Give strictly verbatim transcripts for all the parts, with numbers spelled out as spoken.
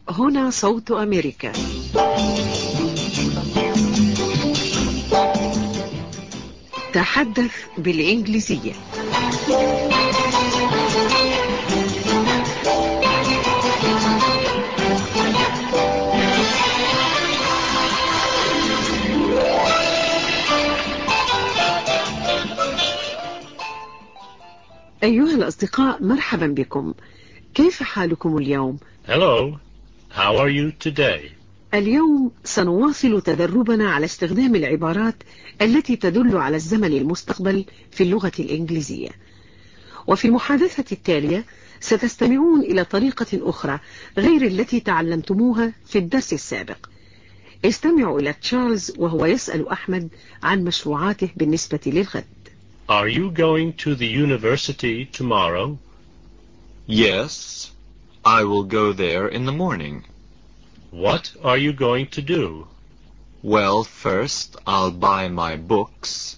هنا صوت أمريكا. تحدث بالإنجليزية. أيها الأصدقاء، مرحبا بكم. كيف حالكم اليوم؟ Hello, how are you today? اليوم سنواصل تدربنا على استخدام العبارات التي تدل على الزمن المستقبل في اللغة الإنجليزية. وفي المحادثة التالية ستستمعون إلى طريقة أخرى غير التي تعلمتموها في الدرس السابق. استمعوا إلى تشارلز وهو يسأل أحمد عن مشروعاته بالنسبة للغد. Are you going to the university tomorrow? Yes, I will go there in the morning. What are you going to do? Well, first I'll buy my books.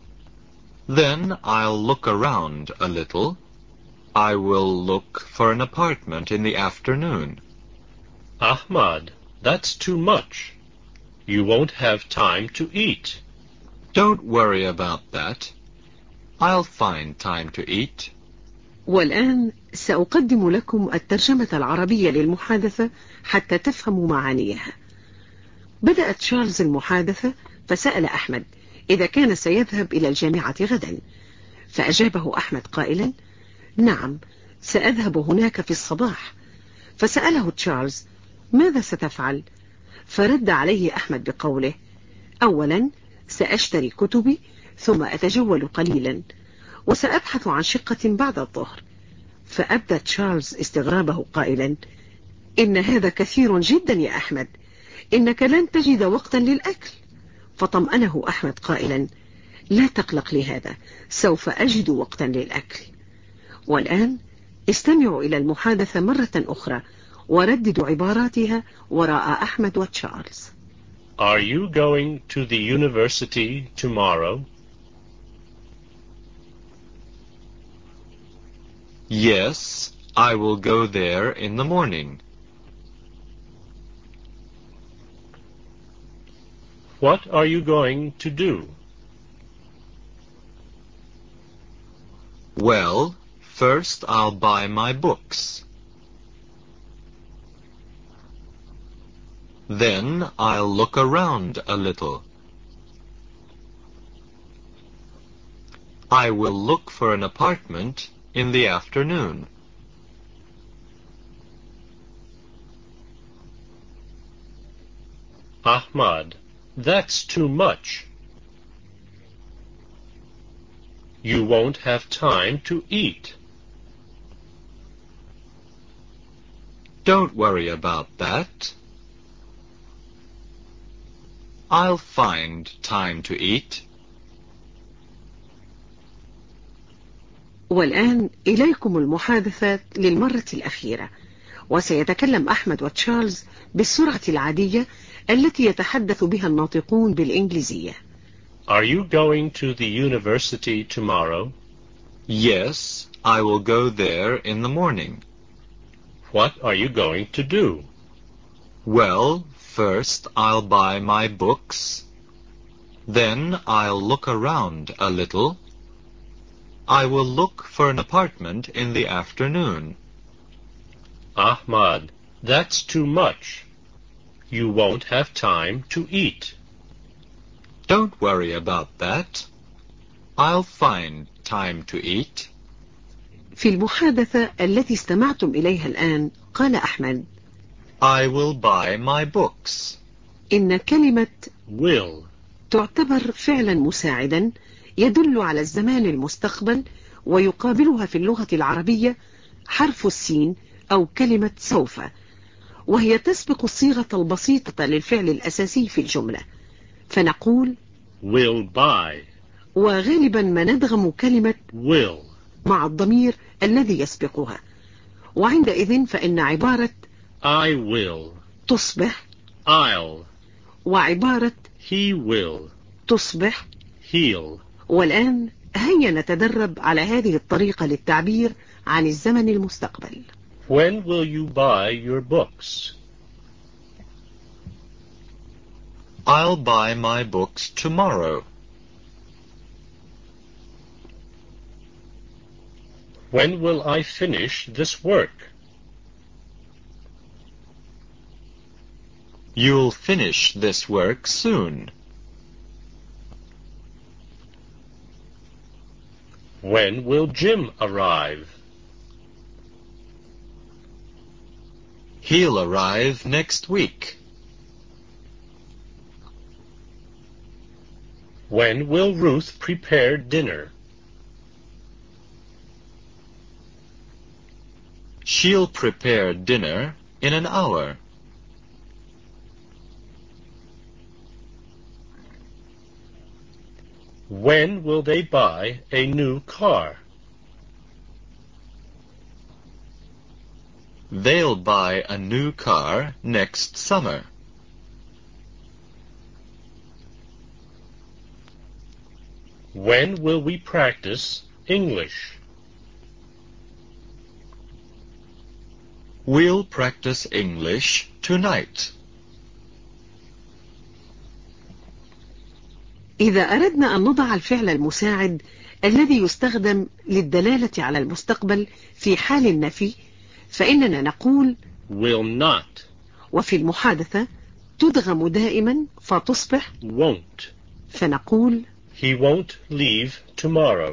Then I'll look around a little. I will look for an apartment in the afternoon. Ahmad, that's too much. You won't have time to eat. Don't worry about that. I'll find time to eat. والآن سأقدم لكم الترجمة العربية للمحادثة حتى تفهموا معانيها. بدأ تشارلز المحادثة فسأل أحمد إذا كان سيذهب إلى الجامعة غدا، فأجابه أحمد قائلا: نعم، سأذهب هناك في الصباح. فسأله تشارلز: ماذا ستفعل؟ فرد عليه أحمد بقوله: أولا سأشتري كتبي، ثم أتجول قليلا، وسأبحث عن شقة بعد الظهر. فأبدى تشارلز استغرابه قائلا: إن هذا كثير جدا يا أحمد، إنك لن تجد وقتا للأكل. فطمأنه أحمد قائلا: لا تقلق لهذا، سوف أجد وقتا للأكل. والآن استمعوا إلى المحادثة مرة أخرى ورددوا عباراتها وراء أحمد وتشارلز. Are you going to the university tomorrow? Yes, I will go there in the morning. What are you going to do? Well, first I'll buy my books. Then I'll look around a little. I will look for an apartment in the afternoon. Ahmad, that's too much. You won't have time to eat. Don't worry about that. I'll find time to eat. والآن إليكم المحادثة للمرة الأخيرة، وسيتكلم أحمد وتشارلز بالسرعة العادية التي يتحدث بها الناطقون بالإنجليزية. Are you going to the university tomorrow? Yes, I will go there in the morning. What are you going to do? Well, first I'll buy my books. Then I'll look around a little. I will look for an apartment in the afternoon. Ahmad, that's too much. You won't have time to eat. Don't worry about that. I'll find time to eat. في المحادثة التي استمعتم إليها الآن قال أحمد: I will buy my books. إن كلمة will تعتبر فعلا مساعدا يدل على الزمان المستقبل، ويقابلها في اللغة العربية حرف السين أو كلمة سوف، وهي تسبق الصيغة البسيطة للفعل الأساسي في الجملة، فنقول will buy. وغالبا ما ندغم كلمة will مع الضمير الذي يسبقها، وعندئذ فإن عبارة I will تصبح I'll وعبارة he will تصبح he'll. والآن هيا نتدرب على هذه الطريقة للتعبير عن الزمن المستقبل. When will you buy your books? I'll buy my books tomorrow. When will I finish this work? You'll finish this work soon. When will Jim arrive? He'll arrive next week. When will Ruth prepare dinner? She'll prepare dinner in an hour. When will they buy a new car? They'll buy a new car next summer. When will we practice English? We'll practice English tonight. إذا أردنا أن نضع الفعل المساعد الذي يستخدم للدلالة على المستقبل في حال النفي فإننا نقول will not. وفي المحادثة تدغم دائما فتصبح won't. فنقول He won't leave tomorrow.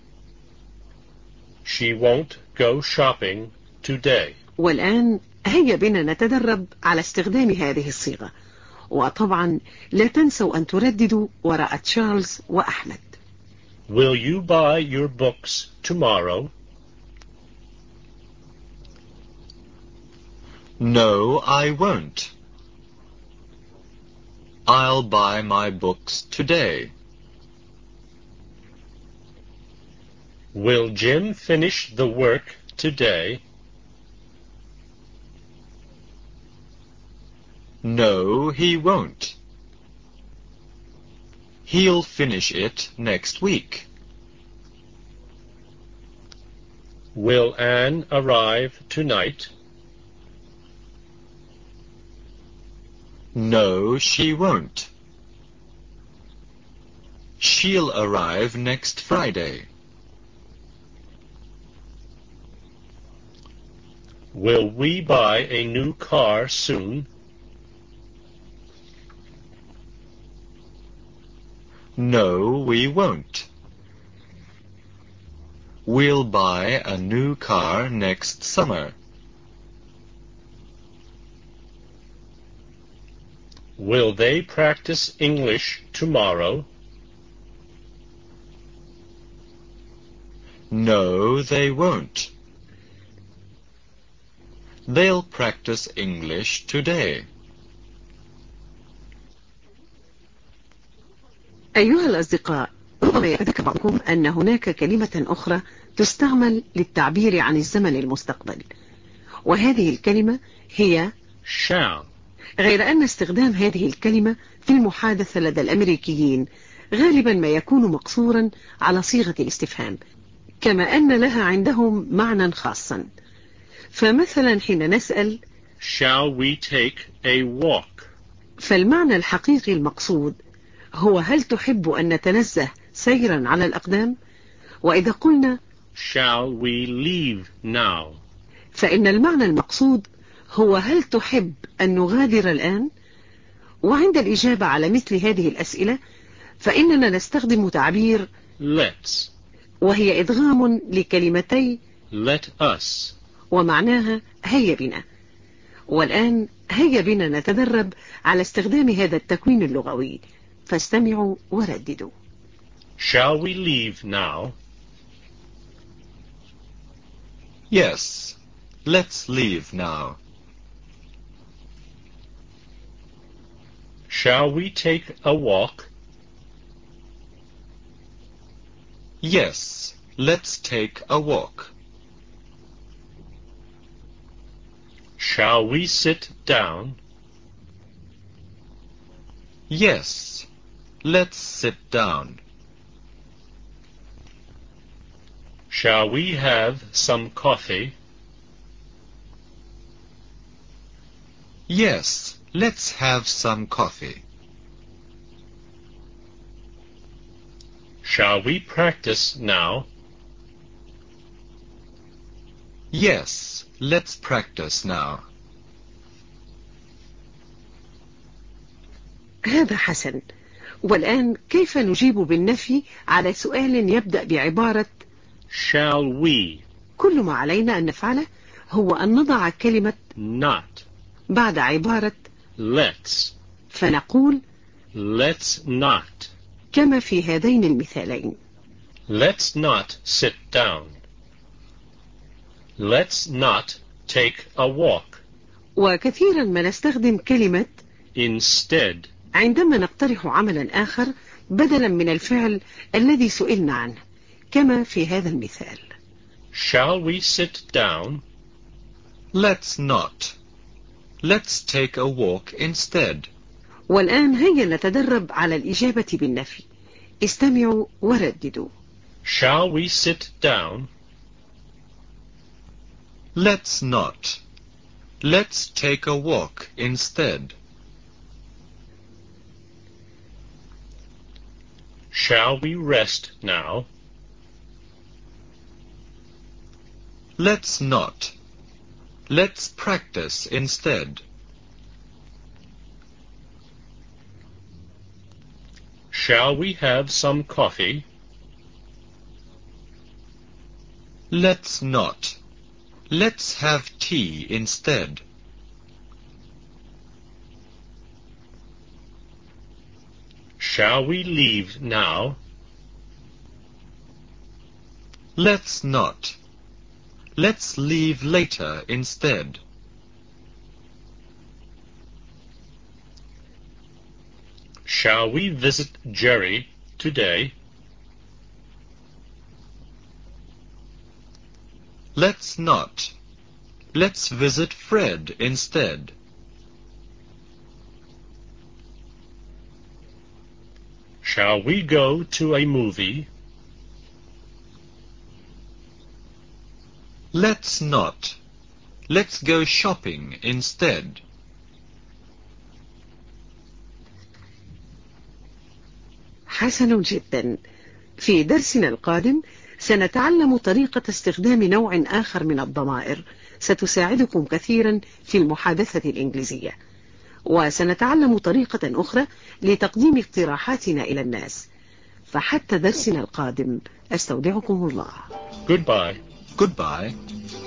She won't go shopping today. والآن هيا بنا نتدرب على استخدام هذه الصيغة. وطبعا لا تنسوا أن ترددوا وراء تشارلز وأحمد. Will you buy your books tomorrow? No, I won't. I'll buy my books today. Will Jim finish the work today? No, he won't. He'll finish it next week. Will Anne arrive tonight? No, she won't. She'll arrive next Friday. Will we buy a new car soon? No, we won't. We'll buy a new car next summer. Will they practice English tomorrow? No, they won't. They'll practice English today. أيها الأصدقاء، ربما يتذكر بعضكم أن هناك كلمة أخرى تستعمل للتعبير عن الزمن المستقبل، وهذه الكلمة هي shall. غير أن استخدام هذه الكلمة في المحادثة لدى الأمريكيين غالبا ما يكون مقصورا على صيغة الاستفهام، كما أن لها عندهم معنى خاصا. فمثلا حين نسأل Shall we take a walk? فالمعنى الحقيقي المقصود هو هل تحب أن نتنزه سيرا على الأقدام؟ وإذا قلنا Shall we leave now? فإن المعنى المقصود هو هل تحب أن نغادر الآن؟ وعند الإجابة على مثل هذه الأسئلة فإننا نستخدم تعبير Let's. وهي إدغام لكلمتي Let us. ومعناها هيا بنا. والآن هيا بنا نتدرب على استخدام هذا التكوين اللغوي، فاستمعوا ورددوا. Shall we leave now? Yes, let's leave now. Shall we take a walk? Yes, let's take a walk. Shall we sit down? Yes, let's sit down. Shall we have some coffee? Yes, let's have some coffee. Shall we practice now? Yes, let's practice now. هذا حسن. والآن كيف نجيب بالنفي على سؤال يبدأ بعبارة Shall we? كل ما علينا أن نفعله هو أن نضع كلمة Not. بعد عبارة Let's. فنقول Let's not. كما في هذين المثالين. Let's not sit down. Let's not take a walk. وكثيرا ما نستخدم كلمة Instead. عندما نقترح عملا آخر بدلا من الفعل الذي سئلنا عنه، كما في هذا المثال. Shall we sit down? Let's not. Let's take a walk instead. والآن هيا نتدرب على الإجابة بالنفي. استمعوا ورددوا. Shall we sit down? Let's not. Let's take a walk instead. Shall we rest now? Let's not. Let's practice instead. Shall we have some coffee? Let's not. Let's have tea instead. Shall we leave now? Let's not. Let's leave later instead. Shall we visit Jerry today? Let's not. Let's visit Fred instead. Shall we go to a movie? Let's not. Let's go shopping instead. حسن جدا. في درسنا القادم سنتعلم طريقة استخدام نوع آخر من الضمائر ستساعدكم كثيرا في المحادثة الإنجليزية، وسنتعلم طريقة أخرى لتقديم اقتراحاتنا إلى الناس. فحتى درسنا القادم أستودعكم الله. Goodbye. Goodbye.